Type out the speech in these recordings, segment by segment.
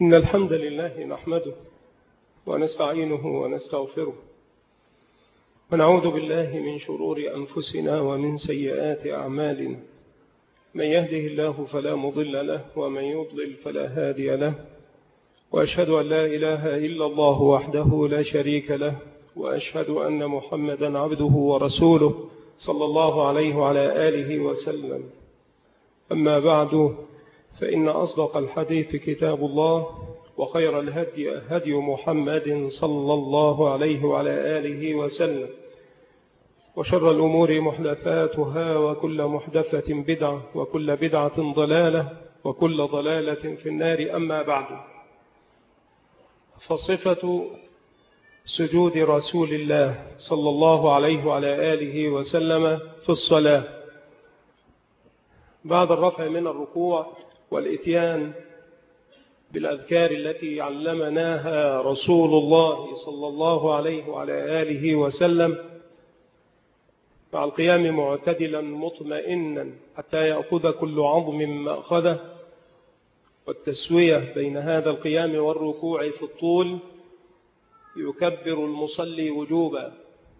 إن الحمد لله نحمده ونستعينه ونستغفره ونعوذ بالله من شرور أنفسنا ومن سيئات أعمالنا. من يهده الله فلا مضل له ومن يضلل فلا هادي له، وأشهد أن لا إله إلا الله وحده لا شريك له، وأشهد أن محمدا عبده ورسوله صلى الله عليه وعلى آله وسلم. أما بعد، فإن أصدق الحديث كتاب الله، وخير الهدي هدي محمد صلى الله عليه وعلى آله وسلم، وشر الأمور محدثاتها، وكل محدثة بدعة، وكل بدعة ضلالة، وكل ضلالة في النار. أما بعد، فصفة سجود رسول الله صلى الله عليه وعلى آله وسلم في الصلاة بعد الرفع من الركوع والإتيان بالأذكار التي علمناها رسول الله صلى الله عليه وعلى آله وسلم، مع القيام معتدلا مطمئنا حتى يأخذ كل عظم ما أخذه، والتسوية بين هذا القيام والركوع في الطول. يكبر المصلي وجوبا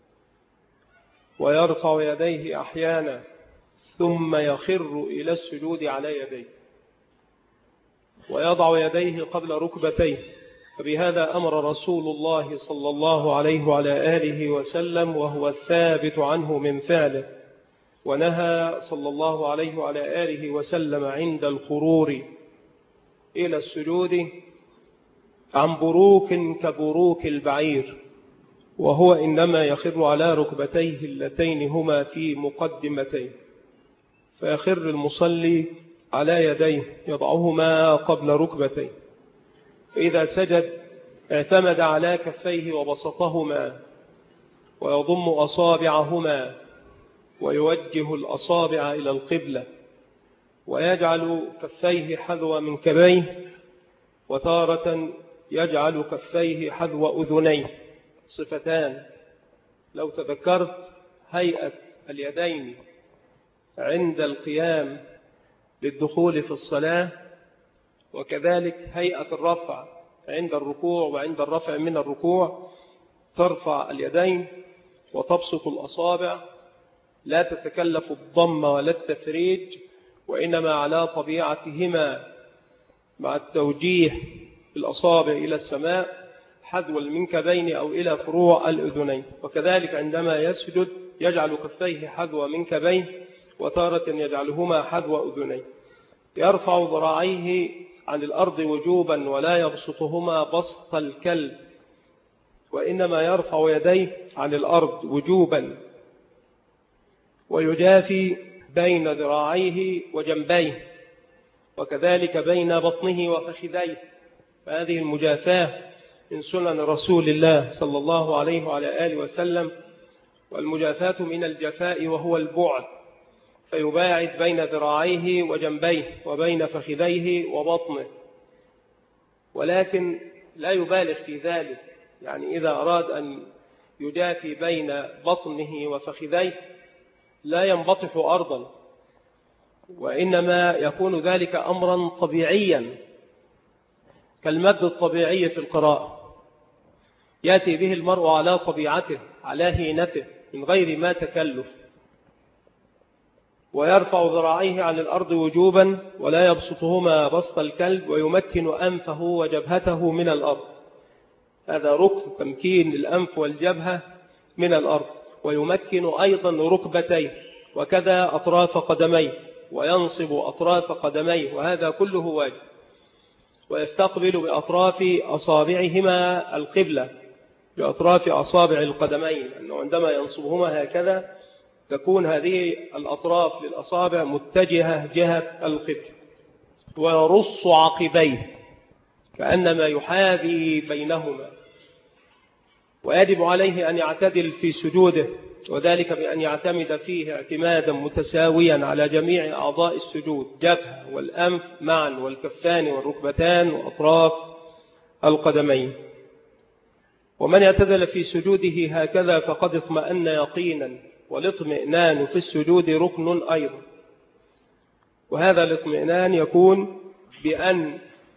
ويرفع يديه أحيانا، ثم يخر إلى السجود على يديه ويضع يديه قبل ركبتيه. فبهذا أمر رسول الله صلى الله عليه وعلى آله وسلم، وهو الثابت عنه من فعله. ونهى صلى الله عليه وعلى آله وسلم عند الخرور إلى السجود عن بروك كبروك البعير، وهو إنما يخر على ركبتيه اللتين هما في مقدمتيه، فيخر المصلي على يديه يضعهما قبل ركبتيه، فإذا سجد اعتمد على كفيه وبسطهما، ويضم أصابعهما ويوجه الأصابع إلى القبلة، ويجعل كفيه حذو منكبيه، وتارة يجعل كفيه حذو أذنيه. صفتان لو تذكرت: هيئة اليدين عند القيام للدخول في الصلاة، وكذلك هيئة الرفع عند الركوع وعند الرفع من الركوع. ترفع اليدين وتبسط الأصابع، لا تتكلف الضم ولا التفريج، وإنما على طبيعتهما، مع التوجيه بالأصابع إلى السماء حذو المنكبين أو إلى فروع الأذنين. وكذلك عندما يسجد يجعل كفيه حذو منكبيه، وتارة يجعلهما حذو أذنيه. يرفع ذراعيه عن الأرض وجوبا ولا يبسطهما بسط الكلب، وإنما يرفع يديه عن الأرض وجوبا، ويجافي بين ذراعيه وجنبيه، وكذلك بين بطنه وفخذيه. فهذه المجافاة من سنن رسول الله صلى الله عليه وعلى آله وسلم. والمجافاة من الجفاء وهو البعد، فيباعد بين ذراعيه وجنبيه وبين فخذيه وبطنه، ولكن لا يبالغ في ذلك. يعني إذا أراد أن يجافي بين بطنه وفخذيه لا ينبطح أرضا، وإنما يكون ذلك أمرا طبيعيا كالمد الطبيعي في القراءة، يأتي به المرء على طبيعته على هينته من غير ما تكلف. ويرفع ذراعيه عن الأرض وجوبا ولا يبسطهما بسط الكلب، ويمكن أنفه وجبهته من الأرض. هذا ركن تمكين الأنف والجبهة من الأرض. ويمكن أيضا ركبتيه، وكذا أطراف قدميه، وينصب أطراف قدميه، وهذا كله واجب. ويستقبل بأطراف أصابعهما القبلة، بأطراف أصابع القدمين، أنه عندما ينصبهما هكذا تكون هذه الأطراف للأصابع متجهة جهة القبلة. ويرص عقبيه كأنما يحاذي بينهما. ويجب عليه أن يعتدل في سجوده، وذلك بأن يعتمد فيه اعتمادا متساويا على جميع أعضاء السجود: جبهة والأنف معا، والكفان والركبتان وأطراف القدمين. ومن اعتدل في سجوده هكذا فقد اطمأن يقينا. والاطمئنان في السجود ركن أيضا، وهذا الاطمئنان يكون بأن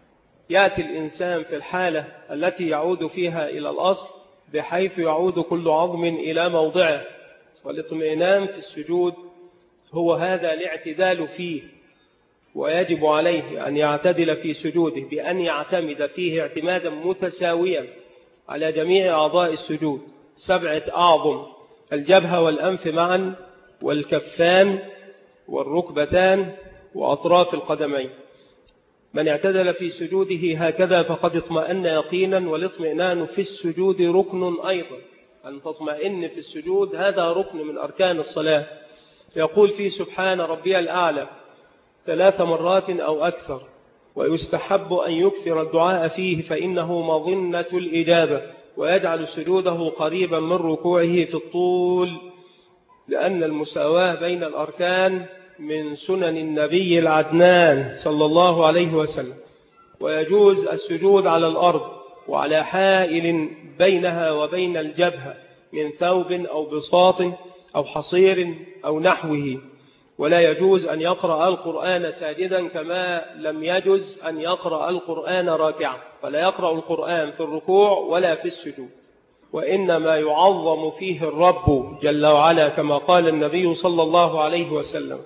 يأتي الإنسان في الحالة التي يعود فيها إلى الأصل بحيث يعود كل عظم إلى موضعه. والاطمئنان في السجود هو هذا الاعتدال فيه، ويجب عليه أن يعتدل في سجوده بأن يعتمد فيه اعتمادا متساويا على جميع أعضاء السجود 7 أعظم: الجبهة والأنف معا، والكفان، والركبتان، وأطراف القدمين. من اعتدل في سجوده هكذا فقد اطمأن يقينا. والاطمئنان في السجود ركن أيضا، أن تطمئن في السجود هذا ركن من أركان الصلاة. يقول فيه سبحان ربي الأعلى 3 مرات أو أكثر، ويستحب أن يكثر الدعاء فيه فإنه مظنة الإجابة، ويجعل سجوده قريبا من ركوعه في الطول، لأن المساواة بين الأركان من سنن النبي العدنان صلى الله عليه وسلم. ويجوز السجود على الأرض وعلى حائل بينها وبين الجبهة من ثوب أو بساط أو حصير أو نحوه. ولا يجوز أن يقرأ القرآن ساجدا، كما لم يجوز أن يقرأ القرآن راكعا، فلا يقرأ القرآن في الركوع ولا في السجود. وإنما يعظم فيه الرب جل وعلا كما قال النبي صلى الله عليه وسلم.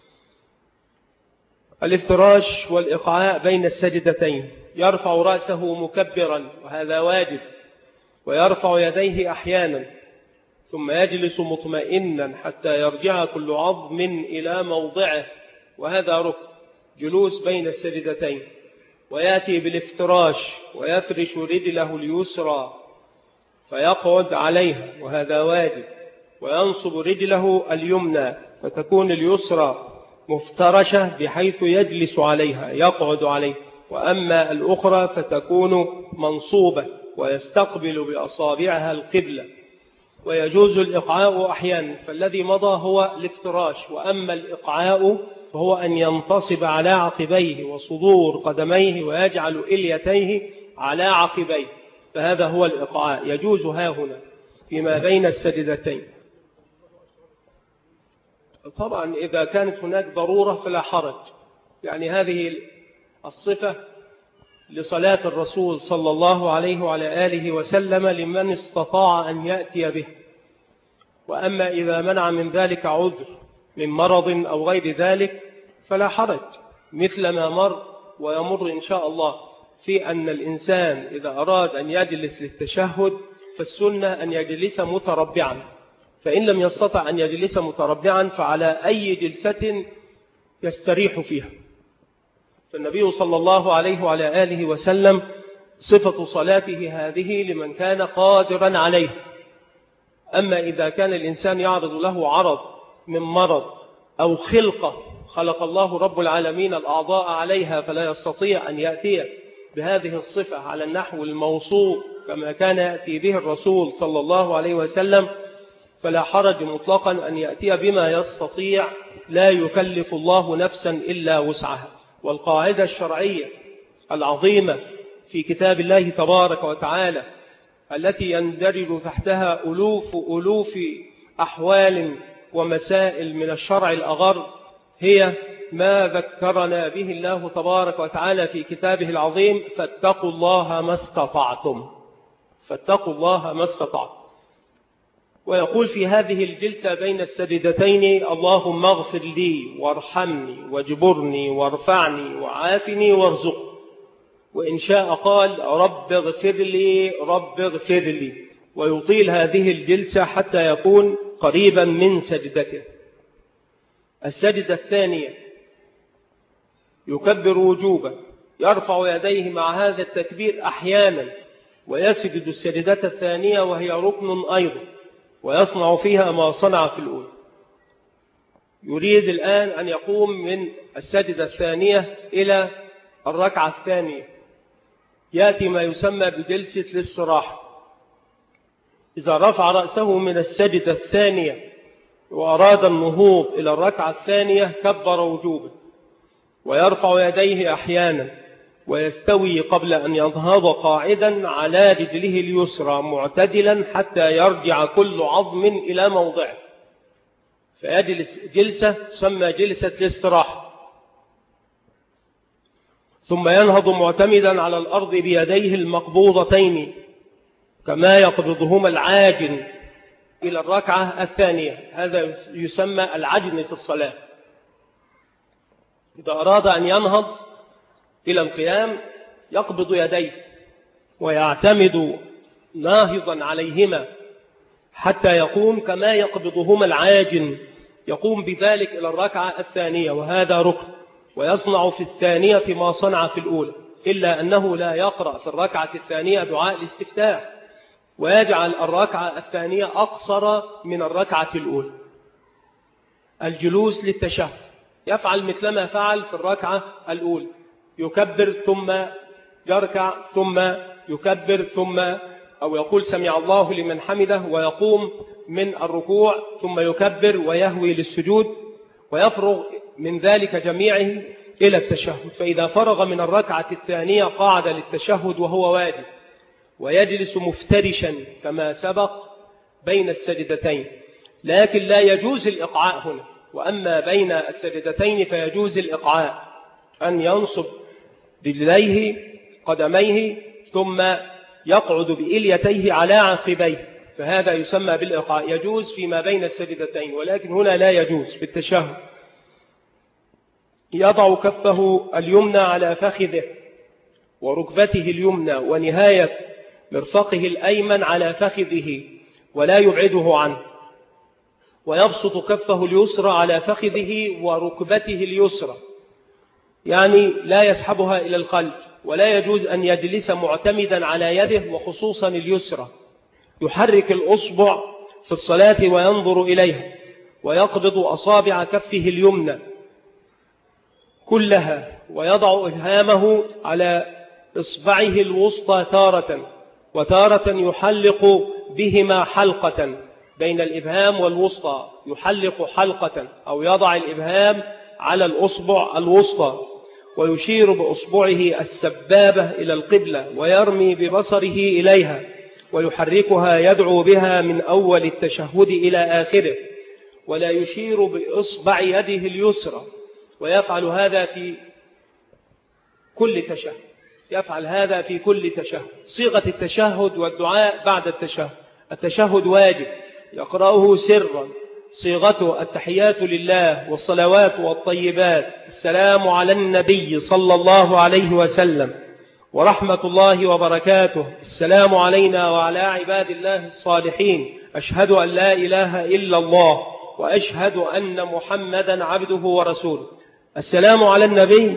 الافتراش والإقعاء بين السجدتين: يرفع رأسه مكبرا وهذا واجب، ويرفع يديه أحيانا، ثم يجلس مطمئنا حتى يرجع كل عظم إلى موضعه، وهذا ركن جلوس بين السجدتين. ويأتي بالافتراش ويفرش رجله اليسرى فيقعد عليها وهذا واجب، وينصب رجله اليمنى فتكون اليسرى مفترشة بحيث يجلس عليها يقعد عليه، وأما الأخرى فتكون منصوبة ويستقبل بأصابعها القبلة. ويجوز الإقعاء أحيانا، فالذي مضى هو الافتراش، وأما الإقعاء فهو أن ينتصب على عقبيه وصدور قدميه ويجعل إليتيه على عقبيه، فهذا هو الإقعاء، يجوز ها هنا فيما بين السجدتين. طبعا إذا كانت هناك ضرورة فلا حرج، يعني هذه الصفة لصلاة الرسول صلى الله عليه وعلى آله وسلم لمن استطاع أن يأتي به. وأما إذا منع من ذلك عذر من مرض أو غير ذلك فلا حرج، مثل ما مر ويمر إن شاء الله في أن الإنسان إذا أراد أن يجلس للتشهد فالسنة أن يجلس متربعا، فإن لم يستطع أن يجلس متربعا فعلى أي جلسة يستريح فيها. فالنبي صلى الله عليه وعلى آله وسلم صفة صلاته هذه لمن كان قادرا عليه. أما إذا كان الإنسان يعرض له عرض من مرض أو خلقة خلق الله رب العالمين الأعضاء عليها فلا يستطيع أن يأتي بهذه الصفة على النحو الموصوف كما كان يأتي به الرسول صلى الله عليه وسلم، فلا حرج مطلقا أن يأتي بما يستطيع، لا يكلف الله نفسا إلا وسعها. والقاعدة الشرعية العظيمة في كتاب الله تبارك وتعالى التي يندرج تحتها ألوف أحوال ومسائل من الشرع الأغر هي ما ذكرنا به الله تبارك وتعالى في كتابه العظيم: فاتقوا الله ما استطعتم، فاتقوا الله ما استطعتم. ويقول في هذه الجلسة بين السجدتين: اللهم اغفر لي وارحمني واجبرني وارفعني وعافني وارزقني. وإن شاء قال: رب اغفر لي رب اغفر لي، ويطيل هذه الجلسة حتى يكون قريبا من سجدته. السجدة الثانية يكبر وجوبا، يرفع يديه مع هذا التكبير أحيانا، ويسجد السجدة الثانية وهي ركن أيضا، ويصنع فيها ما صنع في الأولى. يريد الآن أن يقوم من السجدة الثانية إلى الركعة الثانية، يأتي ما يسمى بجلسة الاستراحة. إذا رفع رأسه من السجدة الثانية وأراد النهوض إلى الركعة الثانية كبر وجوبا، ويرفع يديه أحيانا، ويستوي قبل أن ينهض قاعدا على رجله اليسرى معتدلا حتى يرجع كل عظم إلى موضعه، فيجلس جلسة تسمى جلسة الاستراحة. ثم ينهض معتمدا على الأرض بيديه المقبوضتين كما يقبضهما العاجن إلى الركعة الثانية. هذا يسمى العجن في الصلاة. إذا أراد أن ينهض إلى القيام يقبض يديه ويعتمد ناهضا عليهما حتى يقوم كما يقبضهما العاجن، يقوم بذلك إلى الركعة الثانية، وهذا ركن. ويصنع في الثانية ما صنع في الأولى، إلا أنه لا يقرأ في الركعة الثانية دعاء الاستفتاح، ويجعل الركعة الثانية أقصر من الركعة الأولى. الجلوس للتشهد يفعل مثلما فعل في الركعة الأولى، يكبر ثم يركع ثم يكبر ثم أو يقول سمع الله لمن حمده ويقوم من الركوع ثم يكبر ويهوي للسجود، ويفرغ من ذلك جميعه إلى التشهد. فإذا فرغ من الركعة الثانية قعد للتشهد وهو واجب، ويجلس مفترشا كما سبق بين السجدتين، لكن لا يجوز الإقعاء هنا. وأما بين السجدتين فيجوز الإقعاء، أن ينصب رجليه قدميه ثم يقعد بإليتيه على عقبيه، فهذا يسمى بالإقعاء، يجوز فيما بين السجدتين، ولكن هنا لا يجوز في التشهد. يضع كفه اليمنى على فخذه وركبته اليمنى ونهاية مرفقه الأيمن على فخذه ولا يبعده عنه، ويبسط كفه اليسرى على فخذه وركبته اليسرى، يعني لا يسحبها إلى الخلف. ولا يجوز أن يجلس معتمدا على يده وخصوصا اليسرى. يحرك الأصبع في الصلاة وينظر إليها، ويقبض أصابع كفه اليمنى كلها، ويضع إبهامه على إصبعه الوسطى تارة، وتارة يحلق بهما حلقة بين الإبهام والوسطى، يحلق حلقة أو يضع الإبهام على الأصبع الوسطى ويشير بأصبعه السبابة إلى القبلة ويرمي ببصره إليها ويحركها يدعو بها من أول التشهد إلى آخره، ولا يشير بإصبع يده اليسرى. ويفعل هذا في كل تشهد، يفعل هذا في كل تشهد. صيغة التشهد والدعاء بعد التشهد: التشهد واجب يقرأه سرا، صيغته التحيات لله والصلوات والطيبات، السلام على النبي صلى الله عليه وسلم ورحمة الله وبركاته، السلام علينا وعلى عباد الله الصالحين، أشهد أن لا إله إلا الله وأشهد أن محمدا عبده ورسوله. السلام على النبي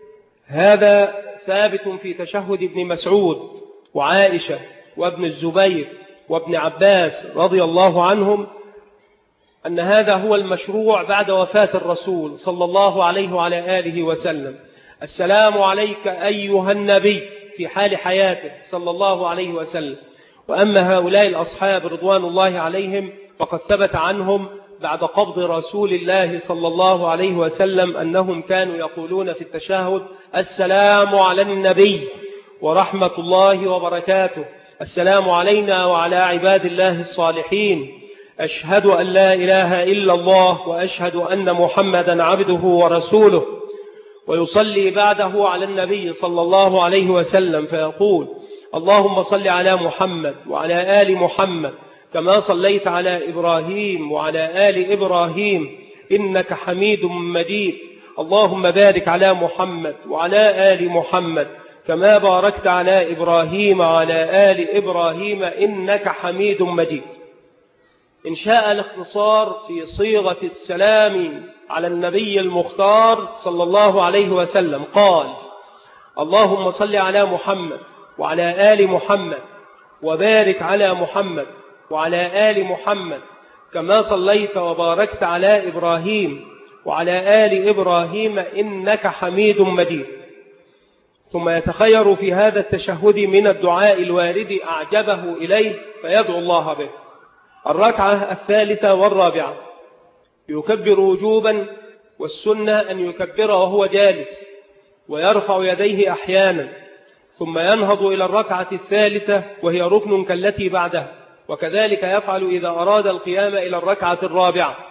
هذا ثابت في تشهد ابن مسعود وعائشة وابن الزبير وابن عباس رضي الله عنهم، أن هذا هو المشروع بعد وفاة الرسول صلى الله عليه وعلى آله وسلم. السلام عليك أيها النبي في حال حياته صلى الله عليه وسلم. وأما هؤلاء الأصحاب رضوان الله عليهم فقد ثبت عنهم بعد قبض رسول الله صلى الله عليه وسلم أنهم كانوا يقولون في التشهد: السلام على النبي ورحمة الله وبركاته، السلام علينا وعلى عباد الله الصالحين، أشهد أن لا إله إلا الله وأشهد أن محمدا عبده ورسوله. ويصلي بعده على النبي صلى الله عليه وسلم فيقول: اللهم صل على محمد وعلى آل محمد كما صليت على إبراهيم وعلى آل إبراهيم إنك حميد مجيد، اللهم بارك على محمد وعلى آل محمد كما باركت على إبراهيم وعلى آل إبراهيم إنك حميد مجيد. إن شاء الاختصار في صيغة السلام على النبي المختار صلى الله عليه وسلم قال: اللهم صل على محمد وعلى آل محمد وبارك على محمد وعلى آل محمد كما صليت وباركت على إبراهيم وعلى آل إبراهيم إنك حميد مجيد. ثم يتخير في هذا التشهد من الدعاء الوارد أعجبه إليه فيدعو الله به. الركعة الثالثة والرابعة يكبر وجوبا، والسنة أن يكبر وهو جالس ويرفع يديه أحيانا، ثم ينهض إلى الركعة الثالثة وهي ركن كالتي بعدها، وكذلك يفعل إذا أراد القيام إلى الركعة الرابعة.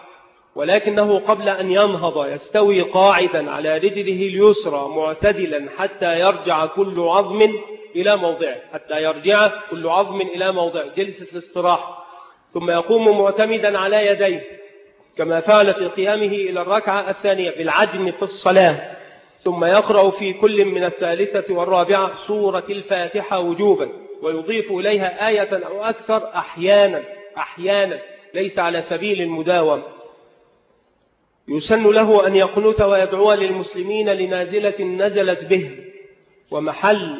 ولكنه قبل أن ينهض يستوي قاعدا على رجله اليسرى معتدلا حتى يرجع كل عظم إلى موضعه، حتى يرجع كل عظم إلى موضعه، جلسة الاستراحة. ثم يقوم معتمدا على يديه كما فعل في قيامه إلى الركعة الثانية بالعجن في الصلاة. ثم يقرأ في كل من الثالثة والرابعة سورة الفاتحة وجوبا، ويضيف إليها آية أو أكثر أحيانا ليس على سبيل المداوم. يسن له أن يقنت ويدعو للمسلمين لنازلة نزلت به. ومحل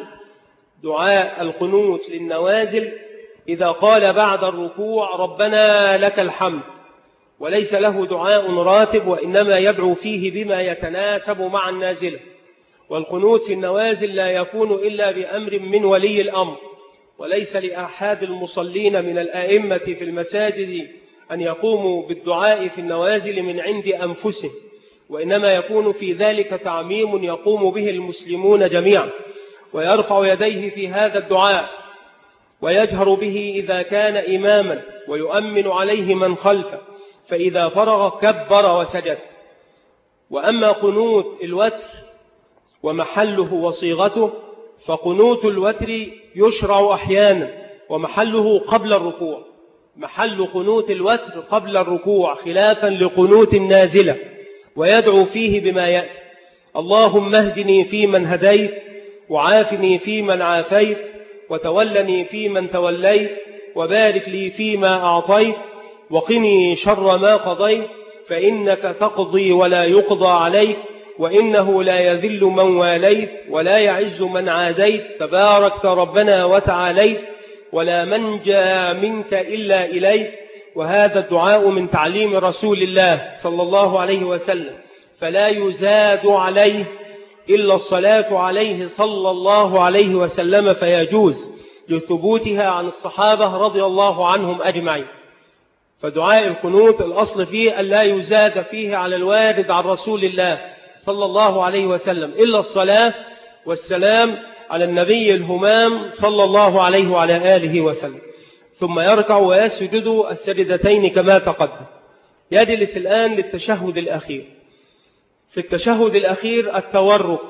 دعاء القنوت للنوازل إذا قال بعد الركوع ربنا لك الحمد، وليس له دعاء راتب، وإنما يدعو فيه بما يتناسب مع النازلة. والقنوت في النوازل لا يكون إلا بأمر من ولي الأمر، وليس لأحد المصلين من الآئمة في المساجد أن يقوموا بالدعاء في النوازل من عند أنفسهم، وإنما يكون في ذلك تعميم يقوم به المسلمون جميعا، ويرفع يديه في هذا الدعاء ويجهر به إذا كان إماما، ويؤمن عليه من خلفه، فإذا فرغ كبر وسجد. وأما قنوت الوتر ومحله وصيغته، فقنوت الوتر يشرع أحيانا ومحله قبل الركوع، محل قنوت الوتر قبل الركوع خلافا لقنوت النازلة، ويدعو فيه بما يأتي: اللهم اهدني فيمن هديت، وعافني فيمن عافيت، وتولني فيمن توليت، وبارك لي فيما أعطيت، وقني شر ما قضيت، فإنك تقضي ولا يقضى عليك، وإنه لا يذل من واليت ولا يعز من عاديت، تباركت ربنا وتعاليت، ولا منجى منك إلا إليك. وهذا الدعاء من تعليم رسول الله صلى الله عليه وسلم، فلا يزاد عليه إلا الصلاة عليه صلى الله عليه وسلم، فيجوز لثبوتها عن الصحابة رضي الله عنهم أجمعين. فدعاء القنوت الأصل فيه أن لا يزاد فيه على الوارد عن رسول الله صلى الله عليه وسلم إلا الصلاة والسلام على النبي الهمام صلى الله عليه وعلى آله وسلم. ثم يركع ويسجد السجدتين كما تقدم. يجلس الآن للتشهد الأخير. في التشهد الأخير التورك،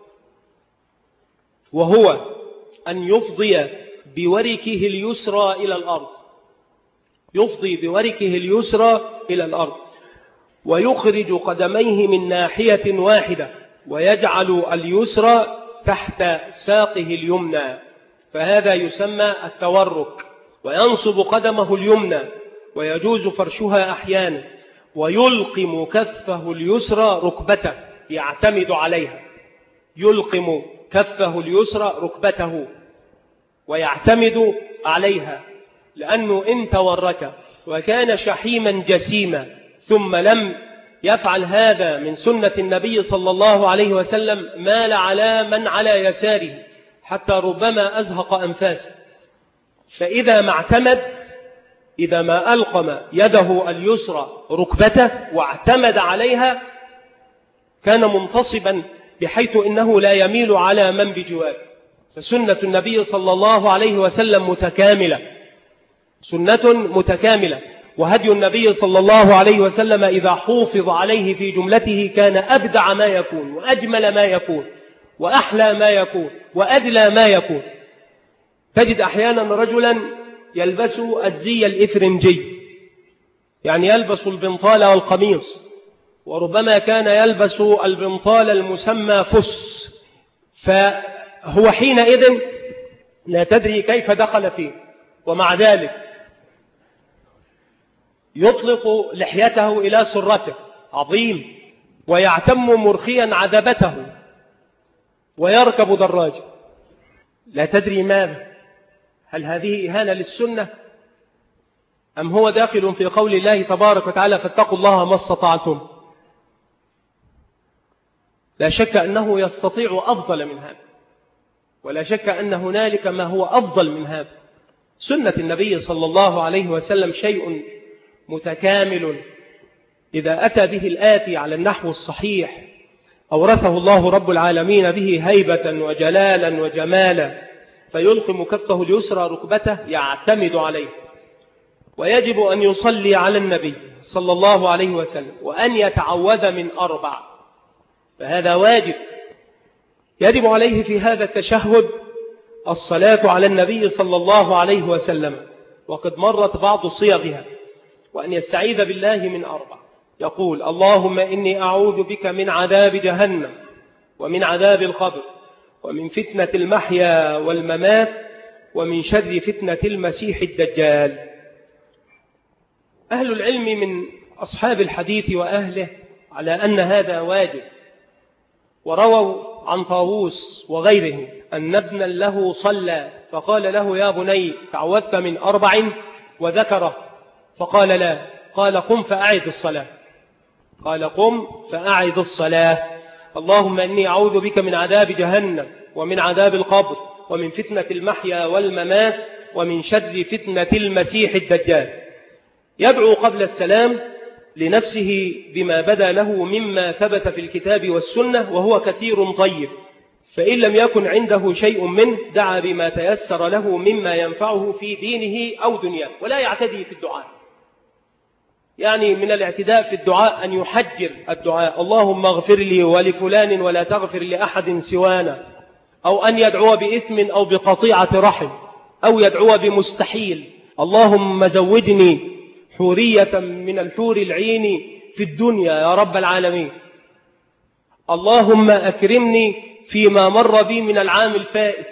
وهو أن يفضي بوركه اليسرى إلى الأرض، يفضي بوركه اليسرى إلى الأرض، ويخرج قدميه من ناحية واحدة، ويجعل اليسرى تحت ساقه اليمنى، فهذا يسمى التورك. وينصب قدمه اليمنى، ويجوز فرشها أحيانا، ويلقم كفه اليسرى ركبته، يعتمد عليها، يلقم كفه اليسرى ركبته ويعتمد عليها، لأنه إن تورك وكان شحيما جسيما ثم لم يفعل هذا من سنة النبي صلى الله عليه وسلم مال على من على يساره حتى ربما أزهق أنفاسه. فإذا ما اعتمد، إذا ما ألقم يده اليسرى ركبته واعتمد عليها كان منتصبا بحيث إنه لا يميل على من بجواره. فسنة النبي صلى الله عليه وسلم متكاملة، سنة متكاملة. وهدي النبي صلى الله عليه وسلم إذا حوفظ عليه في جملته كان أبدع ما يكون، وأجمل ما يكون، وأحلى ما يكون، وأجلى ما يكون. تجد أحيانا رجلا يلبس الزي الإفرنجي، يعني يلبس البنطال والقميص، وربما كان يلبس البنطال المسمى فس، فهو حينئذ لا تدري كيف دخل فيه، ومع ذلك يطلق لحيته إلى سرته عظيم، ويعتم مرخيا عذبته، ويركب دراجة، لا تدري ماذا، هل هذه إهانة للسنة أم هو داخل في قول الله تبارك وتعالى فاتقوا الله ما استطعتم؟ لا شك أنه يستطيع أفضل من هذا، ولا شك أن هنالك ما هو أفضل من هذا. سنة النبي صلى الله عليه وسلم شيء متكامل، إذا أتى به الآتي على النحو الصحيح أورثه الله رب العالمين به هيبة وجلالا وجمالا، فيلقم كفه اليسرى ركبته يعتمد عليه، ويجب أن يصلي على النبي صلى الله عليه وسلم، وأن يتعوذ من 4. فهذا واجب يجب عليه في هذا التشهد الصلاة على النبي صلى الله عليه وسلم، وقد مرت بعض صيغها، وأن يستعيذ بالله من 4. يقول: اللهم إني أعوذ بك من عذاب جهنم ومن عذاب القبر ومن فتنة المحيا والممات ومن شر فتنة المسيح الدجال. أهل العلم من أصحاب الحديث وأهله على أن هذا واجب، ورووا عن طاووس وغيره أن ابنا له صلى فقال له: يا بني تعوذت من 4؟ وذكره فقال: لا. قال: قم فأعد الصلاة. قال: قم فأعد الصلاة. اللهم إني أعوذ بك من عذاب جهنم ومن عذاب القبر ومن فتنة المحيا والممات ومن شر فتنة المسيح الدجال. يدعو قبل السلام لنفسه بما بدا له مما ثبت في الكتاب والسنة، وهو كثير طيب، فإن لم يكن عنده شيء منه دعا بما تيسر له مما ينفعه في دينه أو دنياه، ولا يعتدي في الدعاء. يعني من الاعتداء في الدعاء أن يحجر الدعاء: اللهم اغفر لي ولفلان ولا تغفر لأحد سوانا، أو أن يدعو بإثم أو بقطيعة رحم، أو يدعو بمستحيل: اللهم زودني حورية من الحور العين في الدنيا يا رب العالمين، اللهم أكرمني فيما مر بي من العام الفائت.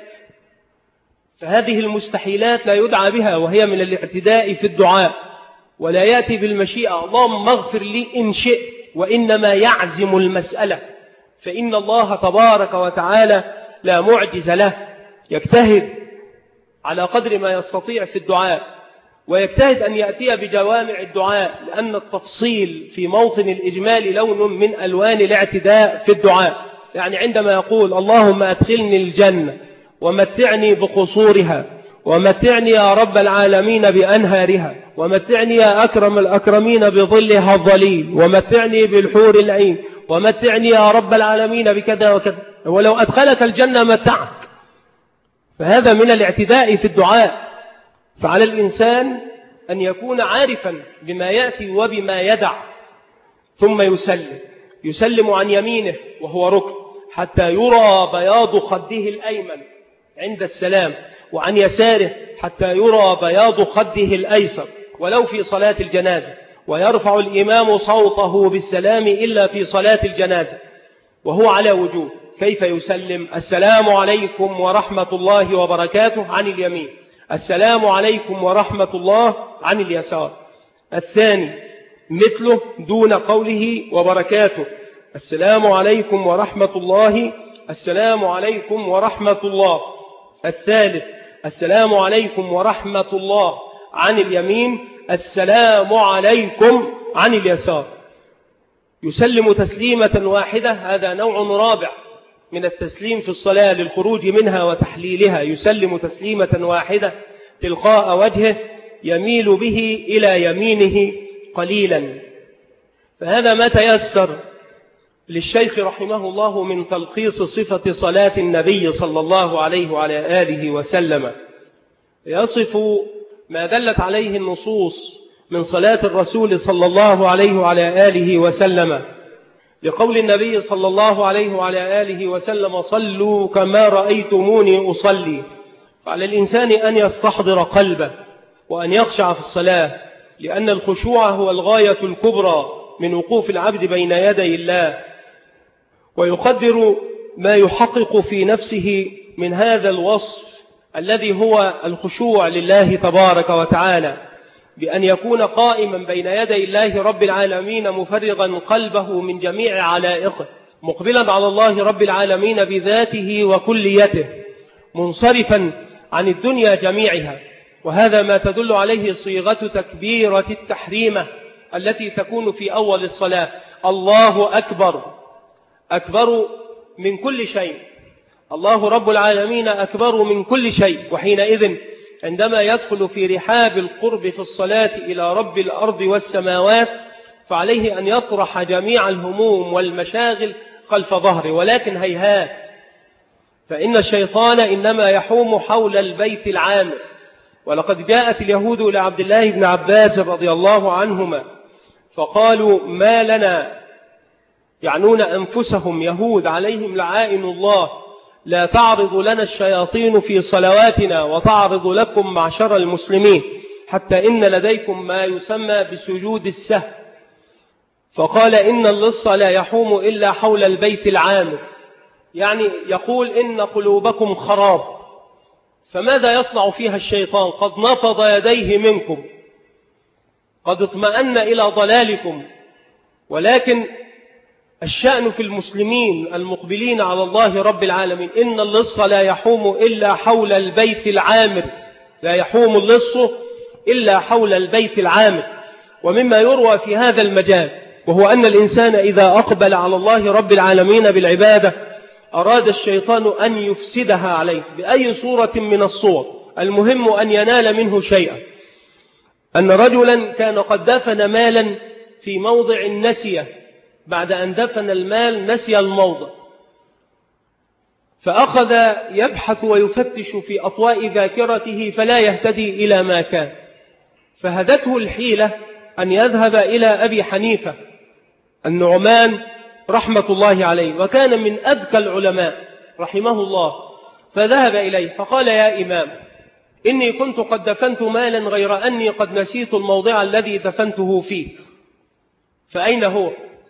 فهذه المستحيلات لا يدعى بها، وهي من الاعتداء في الدعاء، ولا يأتي بالمشيئة: اللهم اغفر لي إن شئت، وإنما يعزم المسألة، فإن الله تبارك وتعالى لا معجز له، يجتهد على قدر ما يستطيع في الدعاء، ويجتهد أن يأتي بجوامع الدعاء، لأن التفصيل في موطن الإجمال لون من ألوان الاعتداء في الدعاء. يعني عندما يقول: اللهم أدخلني الجنة ومتعني بقصورها، ومتعني يا رب العالمين بأنهارها، ومتعني يا أكرم الأكرمين بظلها الظليل، ومتعني بالحور العين، ومتعني يا رب العالمين بكذا وكذا، ولو أدخلك الجنة متعك. فهذا من الاعتداء في الدعاء. فعلى الإنسان أن يكون عارفا بما يأتي وبما يدع، ثم يسلم عن يمينه وهو ركن حتى يرى بياض خده الأيمن عند السلام، وعن يساره حتى يرى بياض خده الأيسر، ولو في صلاة الجنازة. ويرفع الإمام صوته بالسلام إلا في صلاة الجنازة، وهو على وجوه. كيف يسلم؟ السلام عليكم ورحمة الله وبركاته عن اليمين، السلام عليكم ورحمة الله عن اليسار. الثاني مثله دون قوله وبركاته: السلام عليكم ورحمة الله، السلام عليكم ورحمة الله. الثالث: السلام عليكم ورحمة الله عن اليمين، السلام عليكم عن اليسار. يسلم تسليمة واحدة. هذا نوع رابع من التسليم في الصلاة للخروج منها وتحليلها. يسلم تسليمة واحدة تلقاء وجهه يميل به إلى يمينه قليلا. فهذا ما تيسر للشيخ رحمه الله من تلخيص صفة صلاة النبي صلى الله عليه وعلى آله وسلم. يصف ما دلت عليه النصوص من صلاة الرسول صلى الله عليه وعلى آله وسلم، لقول النبي صلى الله عليه وعلى آله وسلم: صلوا كما رأيتموني أصلي. فعلى الإنسان أن يستحضر قلبه وأن يخشع في الصلاة، لأن الخشوع هو الغاية الكبرى من وقوف العبد بين يدي الله، ويقدر ما يحقق في نفسه من هذا الوصف الذي هو الخشوع لله تبارك وتعالى، بأن يكون قائما بين يدي الله رب العالمين مفرغا قلبه من جميع علائقه، مقبلا على الله رب العالمين بذاته وكليته، منصرفا عن الدنيا جميعها. وهذا ما تدل عليه صيغة تكبيرة التحريمة التي تكون في أول الصلاة: الله أكبر، أكبر من كل شيء. الله رب العالمين أكبر من كل شيء. وحينئذ عندما يدخل في رحاب القرب في الصلاة إلى رب الأرض والسماوات، فعليه أن يطرح جميع الهموم والمشاغل خلف ظهره. ولكن هيهات، فإن الشيطان إنما يحوم حول البيت العامر، ولقد جاءت اليهود إلى عبد الله بن عباس رضي الله عنهما فقالوا ما لنا، يعنون أنفسهم يهود عليهم لعائن الله، لا تعرض لنا الشياطين في صلواتنا وتعرض لكم معشر المسلمين، حتى إن لديكم ما يسمى بسجود السهو. فقال إن اللص لا يحوم إلا حول البيت العامر، يعني يقول إن قلوبكم خراب، فماذا يصنع فيها الشيطان؟ قد نفض يديه منكم، قد اطمأن إلى ضلالكم. ولكن الشأن في المسلمين المقبلين على الله رب العالمين، إن اللص لا يحوم إلا حول البيت العامر، لا يحوم اللص إلا حول البيت العامر. ومما يروى في هذا المجال وهو أن الإنسان إذا أقبل على الله رب العالمين بالعبادة أراد الشيطان أن يفسدها عليه بأي صورة من الصور، المهم أن ينال منه شيئا. أن رجلا كان قد دفن مالا في موضع نسيه، بعد أن دفن المال نسي الموضع، فأخذ يبحث ويفتش في أطواء ذاكرته فلا يهتدي إلى ما كان، فهدته الحيلة أن يذهب إلى أبي حنيفة النعمان رحمة الله عليه، وكان من أذكى العلماء رحمه الله، فذهب إليه فقال يا إمام إني كنت قد دفنت مالا غير أني قد نسيت الموضع الذي دفنته فيه، فأين هو؟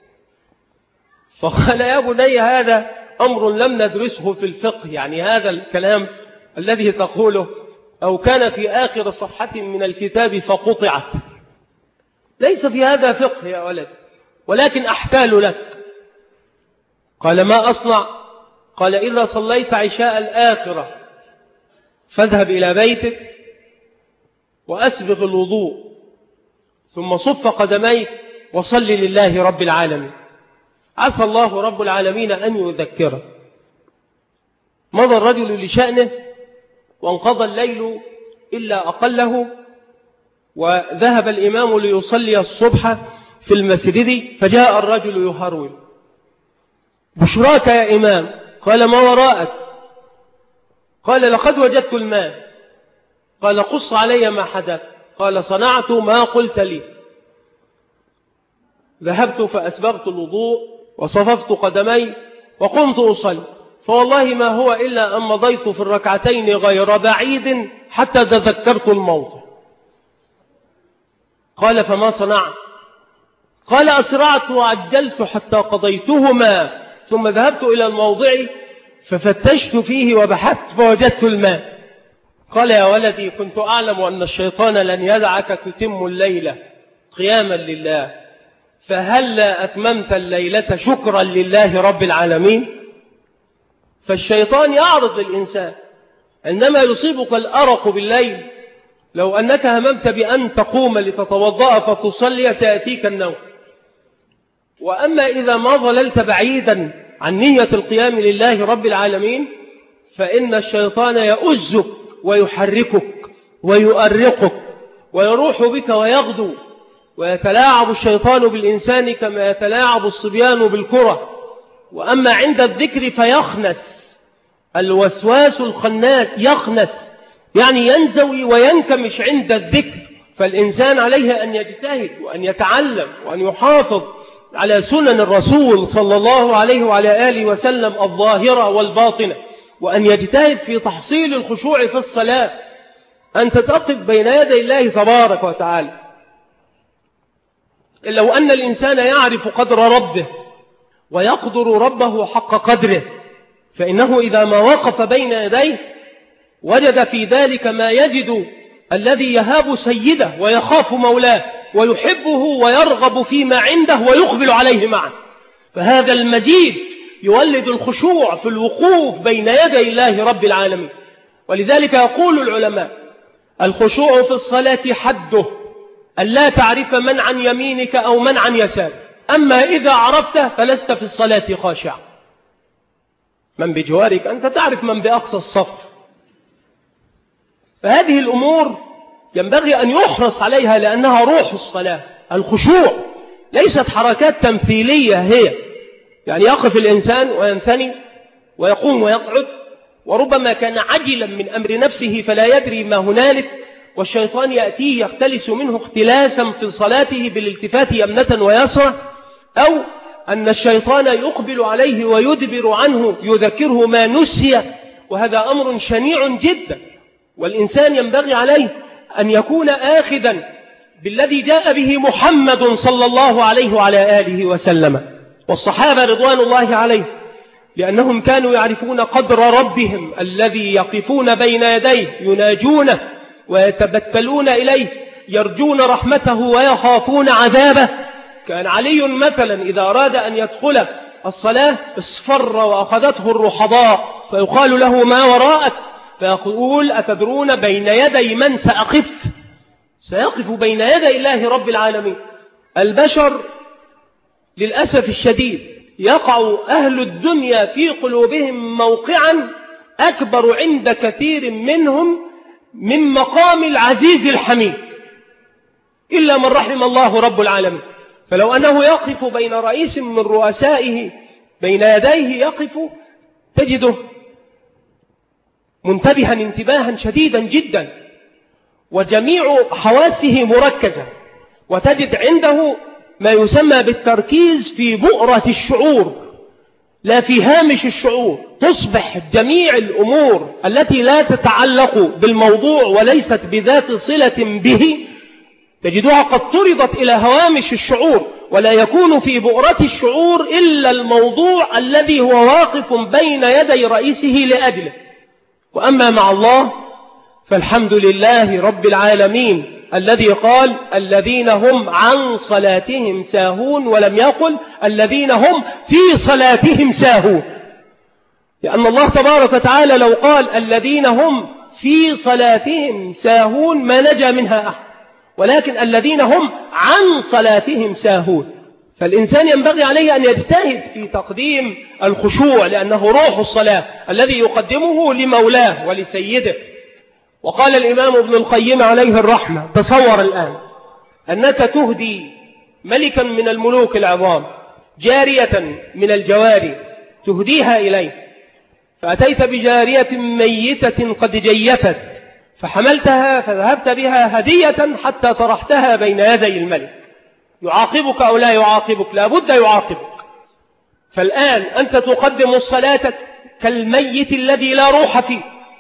فقال يا بني هذا أمر لم ندرسه في الفقه، يعني هذا الكلام الذي تقوله أو كان في آخر صفحة من الكتاب فقطعت، ليس في هذا فقه يا ولد، ولكن أحتال لك. قال ما أصنع؟ قال إذا صليت عشاء الآخرة فاذهب إلى بيتك وأسبغ الوضوء ثم صف قدميك وصل لله رب العالمين، عسى الله رب العالمين أن يذكره. مضى الرجل لشأنه وانقضى الليل إلا أقله، وذهب الإمام ليصلي الصبح في المسجد، فجاء الرجل يهرول بشراك يا إمام. قال ما وراءك؟ قال لقد وجدت المال. قال قص علي ما حدث. قال صنعت ما قلت لي، ذهبت فأسبغت الوضوء وصففت قدمي وقمت أصلي، فوالله ما هو إلا أن مضيت في الركعتين غير بعيد حتى تذكرت الموضع. قال فما صنعت؟ قال أسرعت وعجلت حتى قضيتهما، ثم ذهبت إلى الموضع ففتشت فيه وبحثت فوجدت الماء. قال يا ولدي كنت أعلم أن الشيطان لن يدعك تتم الليلة قياما لله، فهلا أتممت الليلة شكرا لله رب العالمين؟ فالشيطان يعرض للإنسان عندما يصيبك الأرق بالليل، لو أنك هممت بأن تقوم لتتوضأ فتصلي سيأتيك النوم. وأما إذا ما ظللت بعيدا عن نية القيام لله رب العالمين فإن الشيطان يؤزك ويحركك ويؤرقك ويروح بك ويغدو، ويتلاعب الشيطان بالإنسان كما يتلاعب الصبيان بالكرة. وأما عند الذكر فيخنس، الوسواس الخناس يخنس، يعني ينزوي وينكمش عند الذكر. فالإنسان عليه أن يجتهد وأن يتعلم وأن يحافظ على سنن الرسول صلى الله عليه وعلى آله وسلم الظاهرة والباطنة، وأن يجتهد في تحصيل الخشوع في الصلاة، أن تتقف بين يدي الله تبارك وتعالى. لو أن الإنسان يعرف قدر ربه ويقدر ربه حق قدره، فإنه إذا ما وقف بين يديه وجد في ذلك ما يجد الذي يهاب سيده ويخاف مولاه ويحبه ويرغب فيما عنده ويقبل عليه معه. فهذا المزيد يولد الخشوع في الوقوف بين يدي الله رب العالمين. ولذلك يقول العلماء الخشوع في الصلاة حده أن لا تعرف من عن يمينك أو من عن يسارك، أما إذا عرفته فلست في الصلاة خاشع. من بجوارك أنت تعرف من بأقصى الصف. فهذه الأمور ينبغي أن يحرص عليها لأنها روح الصلاة. الخشوع ليست حركات تمثيلية هي، يعني يقف الإنسان وينثني ويقوم ويقعد، وربما كان عجلا من أمر نفسه فلا يدري ما هنالك، والشيطان يأتيه يختلس منه اختلاسا في صلاته بالالتفات يمنة ويسرى، أو أن الشيطان يقبل عليه ويدبر عنه يذكره ما نسي، وهذا أمر شنيع جدا. والإنسان ينبغي عليه أن يكون آخذا بالذي جاء به محمد صلى الله عليه وعلى آله وسلم والصحابة رضوان الله عليه، لأنهم كانوا يعرفون قدر ربهم الذي يقفون بين يديه يناجونه ويتبتلون إليه يرجون رحمته ويخافون عذابه. كان علي مثلا إذا أراد أن يدخل الصلاة اصفر وأخذته الرحضاء فيقال له ما وراءك، فيقول أتدرون بين يدي من سأقف؟ سيقف بين يدي الله رب العالمين. البشر للأسف الشديد يقع أهل الدنيا في قلوبهم موقعا أكبر عند كثير منهم من مقام العزيز الحميد، إلا من رحم الله رب العالمين. فلو أنه يقف بين رئيس من رؤسائه بين يديه يقف تجده منتبها انتباها شديدا جدا وجميع حواسه مركزة، وتجد عنده ما يسمى بالتركيز في بؤرة الشعور لا في هامش الشعور. تصبح جميع الأمور التي لا تتعلق بالموضوع وليست بذات صلة به تجدها قد طردت إلى هوامش الشعور، ولا يكون في بؤرة الشعور إلا الموضوع الذي هو واقف بين يدي رئيسه لأجله. وأما مع الله فالحمد لله رب العالمين الذي قال الذين هم عن صلاتهم ساهون، ولم يقل الذين هم في صلاتهم ساهون، لأن الله تبارك وتعالى لو قال الذين هم في صلاتهم ساهون ما نجا منها أحد، ولكن الذين هم عن صلاتهم ساهون. فالإنسان ينبغي عليه أن يجتهد في تقديم الخشوع، لأنه روح الصلاة الذي يقدمه لمولاه ولسيده. وقال الإمام ابن القيم عليه الرحمة تصور الآن أنك تهدي ملكا من الملوك العظام جارية من الجواري تهديها إليه، فأتيت بجارية ميتة قد جيفت فحملتها فذهبت بها هدية حتى طرحتها بين يدي الملك، يعاقبك أو لا يعاقبك؟ لا بد يعاقبك. فالآن أنت تقدم الصلاة كالميت الذي لا روح فيه،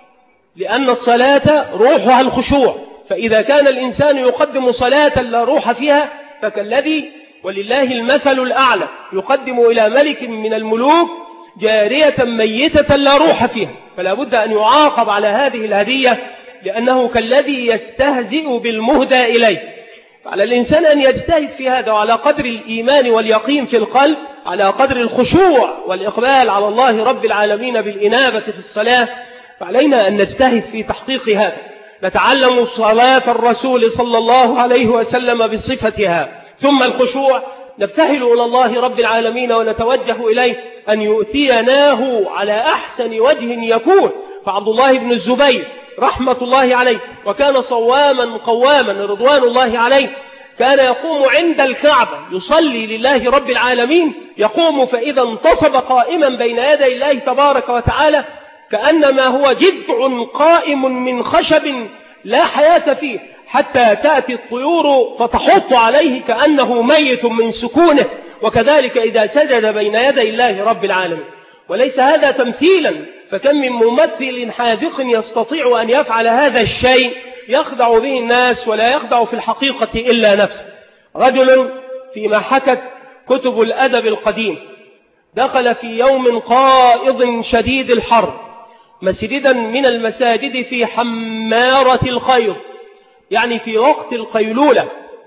لأن الصلاة روحها الخشوع، فإذا كان الإنسان يقدم صلاة لا روح فيها فكالذي ولله المثل الأعلى يقدم إلى ملك من الملوك جارية ميتة لا روح فيها، فلا بد أن يعاقب على هذه الهدية، لأنه كالذي يستهزئ بالمهدى إليه. فعلى الإنسان أن يجتهد في هذا، وعلى قدر الإيمان واليقين في القلب، على قدر الخشوع والإقبال على الله رب العالمين بالإنابة في الصلاة، فعلينا أن نجتهد في تحقيق هذا. نتعلم صلاة الرسول صلى الله عليه وسلم بصفتها، ثم الخشوع نبتهل إلى الله رب العالمين ونتوجه إليه أن يؤتيناه على أحسن وجه يكون. فعبد الله بن الزبير رحمة الله عليه وكان صواما قواما رضوان الله عليه، كان يقوم عند الكعبة يصلي لله رب العالمين، يقوم فإذا انتصب قائما بين يدي الله تبارك وتعالى كأنما هو جذع قائم من خشب لا حياة فيه، حتى تأتي الطيور فتحط عليه كأنه ميت من سكونه. وكذلك إذا سجد بين يدي الله رب العالمين. وليس هذا تمثيلا، فكم من ممثل حاذق يستطيع أن يفعل هذا الشيء يخدع به الناس ولا يخدع في الحقيقة إلا نفسه. رجل فيما حكت كتب الأدب القديم دخل في يوم قائض شديد الحر مسجدا من المساجد في حمارة الخير، يعني في وقت القيلولة،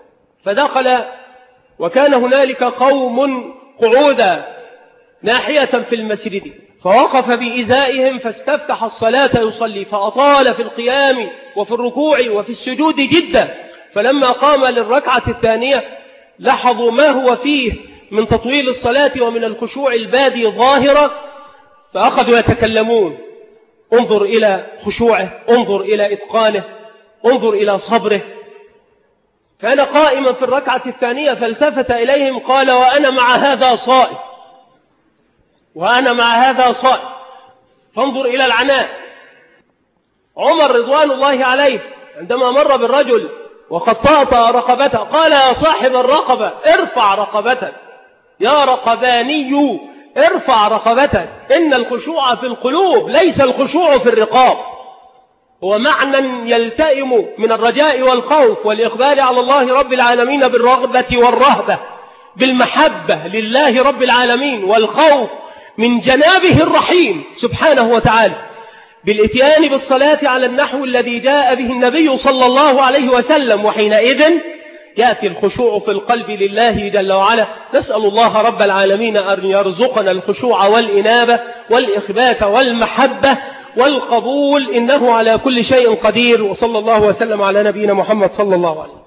فدخل وكان هنالك قوم قعودا ناحية في المسجد، فوقف بإزائهم فاستفتح الصلاة يصلي، فأطال في القيام وفي الركوع وفي السجود جدا. فلما قام للركعة الثانية لاحظوا ما هو فيه من تطويل الصلاة ومن الخشوع البادي ظاهرة، فأخذوا يتكلمون: انظر إلى خشوعه، انظر إلى إتقانه، انظر إلى صبره. كان قائما في الركعة الثانية فالتفت إليهم قال: وأنا مع هذا صائم، وأنا مع هذا صائم. فانظر إلى العناء. عمر رضوان الله عليه عندما مر بالرجل وقد طأطأ رقبته قال يا صاحب الرقبة ارفع رقبتك، يا رقباني ارفع رقبتك، إن الخشوع في القلوب ليس الخشوع في الرقاب. هو معنى يلتئم من الرجاء والخوف والإقبال على الله رب العالمين بالرغبة والرهبة، بالمحبة لله رب العالمين والخوف من جنابه الرحيم سبحانه وتعالى، بالإتيان بالصلاة على النحو الذي جاء به النبي صلى الله عليه وسلم، وحينئذ يأتي الخشوع في القلب لله جل وعلا. نسأل الله رب العالمين أن يرزقنا الخشوع والإنابة والإخبات والمحبة والقبول، إنه على كل شيء قدير. وصلى الله وسلم على نبينا محمد صلى الله عليه وسلم.